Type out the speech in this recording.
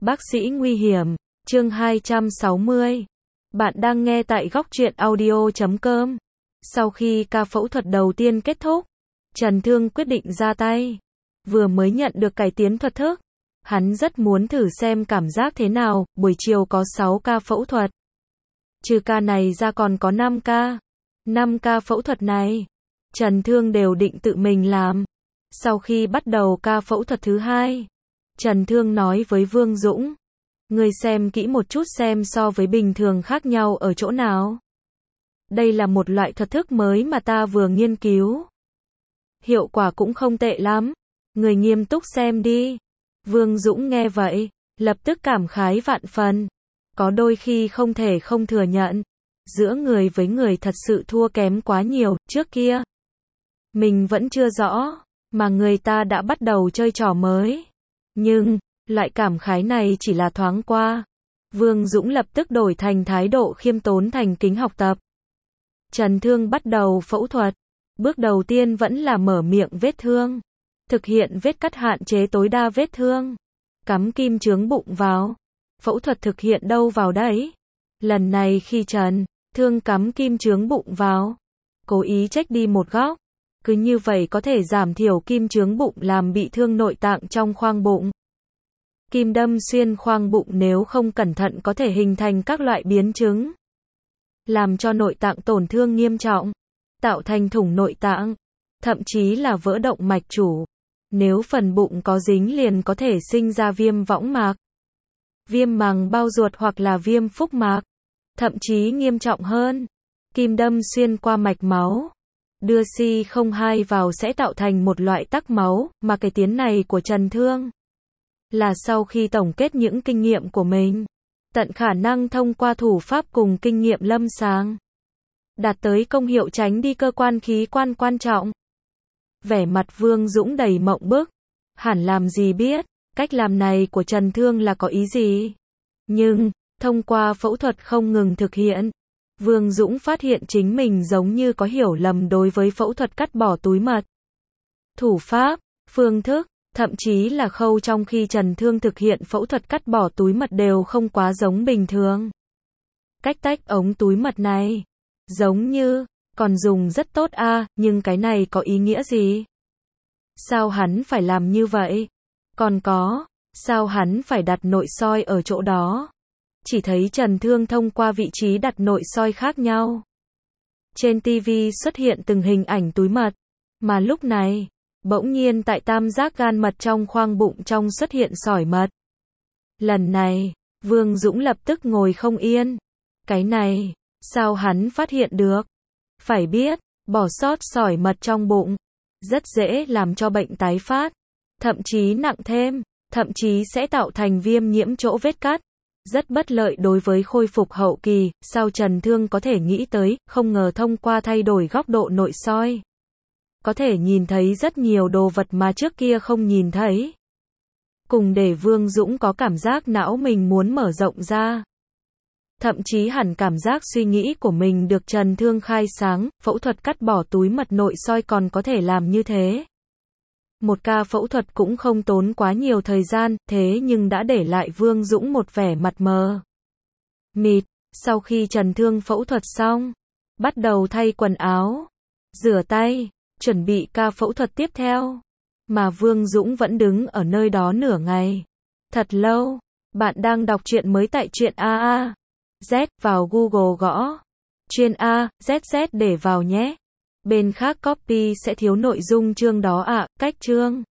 Bác sĩ nguy hiểm, chương 260. Bạn đang nghe tại góc truyện audio.com. Sau khi ca phẫu thuật đầu tiên kết thúc, Trần Thương quyết định ra tay. Vừa mới nhận được cải tiến thuật thức, hắn rất muốn thử xem cảm giác thế nào. Buổi chiều có 6 ca phẫu thuật. Trừ ca này ra còn có 5 ca. 5 ca phẫu thuật này, Trần Thương đều định tự mình làm. Sau khi bắt đầu ca phẫu thuật thứ 2, Trần Thương nói với Vương Dũng, ngươi xem kỹ một chút xem so với bình thường khác nhau ở chỗ nào. Đây là một loại thuật thức mới mà ta vừa nghiên cứu. Hiệu quả cũng không tệ lắm. Người nghiêm túc xem đi. Vương Dũng nghe vậy, lập tức cảm khái vạn phần. Có đôi khi không thể không thừa nhận, giữa người với người thật sự thua kém quá nhiều. Trước kia, mình vẫn chưa rõ, mà người ta đã bắt đầu chơi trò mới. Nhưng, loại cảm khái này chỉ là thoáng qua. Vương Dũng lập tức đổi thành thái độ khiêm tốn thành kính học tập. Trần Thương bắt đầu phẫu thuật. Bước đầu tiên vẫn là mở miệng vết thương. Thực hiện vết cắt hạn chế tối đa vết thương. Cắm kim chướng bụng vào. Phẫu thuật thực hiện đâu vào đấy. Lần này khi Trần Thương cắm kim chướng bụng vào, cố ý trách đi một góc. Cứ như vậy có thể giảm thiểu kim chướng bụng làm bị thương nội tạng trong khoang bụng. Kim đâm xuyên khoang bụng nếu không cẩn thận có thể hình thành các loại biến chứng, làm cho nội tạng tổn thương nghiêm trọng, tạo thành thủng nội tạng, thậm chí là vỡ động mạch chủ. Nếu phần bụng có dính liền có thể sinh ra viêm võng mạc, viêm màng bao ruột hoặc là viêm phúc mạc. Thậm chí nghiêm trọng hơn, kim đâm xuyên qua mạch máu, đưa Si02 vào sẽ tạo thành một loại tắc máu, mà cái tiến này của Trần Thương là sau khi tổng kết những kinh nghiệm của mình, tận khả năng thông qua thủ pháp cùng kinh nghiệm lâm sàng, đạt tới công hiệu tránh đi cơ quan khí quan quan trọng. Vẻ mặt Vương Dũng đầy mộng bức, hẳn làm gì biết, cách làm này của Trần Thương là có ý gì. Nhưng, thông qua phẫu thuật không ngừng thực hiện, Vương Dũng phát hiện chính mình giống như có hiểu lầm đối với phẫu thuật cắt bỏ túi mật. Thủ pháp, phương thức, thậm chí là khâu trong khi Trần Thương thực hiện phẫu thuật cắt bỏ túi mật đều không quá giống bình thường. Cách tách ống túi mật này, giống như, còn dùng rất tốt nhưng cái này có ý nghĩa gì? Sao hắn phải làm như vậy? Còn có, sao hắn phải đặt nội soi ở chỗ đó? Chỉ thấy Trần Thương thông qua vị trí đặt nội soi khác nhau. Trên TV xuất hiện từng hình ảnh túi mật, mà lúc này, bỗng nhiên tại tam giác gan mật trong khoang bụng trong xuất hiện sỏi mật. Lần này, Vương Dũng lập tức ngồi không yên. Cái này, sao hắn phát hiện được? Phải biết, bỏ sót sỏi mật trong bụng, rất dễ làm cho bệnh tái phát, thậm chí nặng thêm, thậm chí sẽ tạo thành viêm nhiễm chỗ vết cắt. Rất bất lợi đối với khôi phục hậu kỳ. Sao Trần Thương có thể nghĩ tới, không ngờ thông qua thay đổi góc độ nội soi, có thể nhìn thấy rất nhiều đồ vật mà trước kia không nhìn thấy. Cùng để Vương Dũng có cảm giác não mình muốn mở rộng ra. Thậm chí hẳn cảm giác suy nghĩ của mình được Trần Thương khai sáng, phẫu thuật cắt bỏ túi mật nội soi còn có thể làm như thế. Một ca phẫu thuật cũng không tốn quá nhiều thời gian, thế nhưng đã để lại Vương Dũng một vẻ mặt mờ mịt. Sau khi Trần Thương phẫu thuật xong, bắt đầu thay quần áo, rửa tay, chuẩn bị ca phẫu thuật tiếp theo. Mà Vương Dũng vẫn đứng ở nơi đó nửa ngày. Thật lâu. Bạn đang đọc truyện mới tại truyện Z, vào Google gõ truyện ZZ để vào nhé. Bên khác copy sẽ thiếu nội dung chương đó cách chương.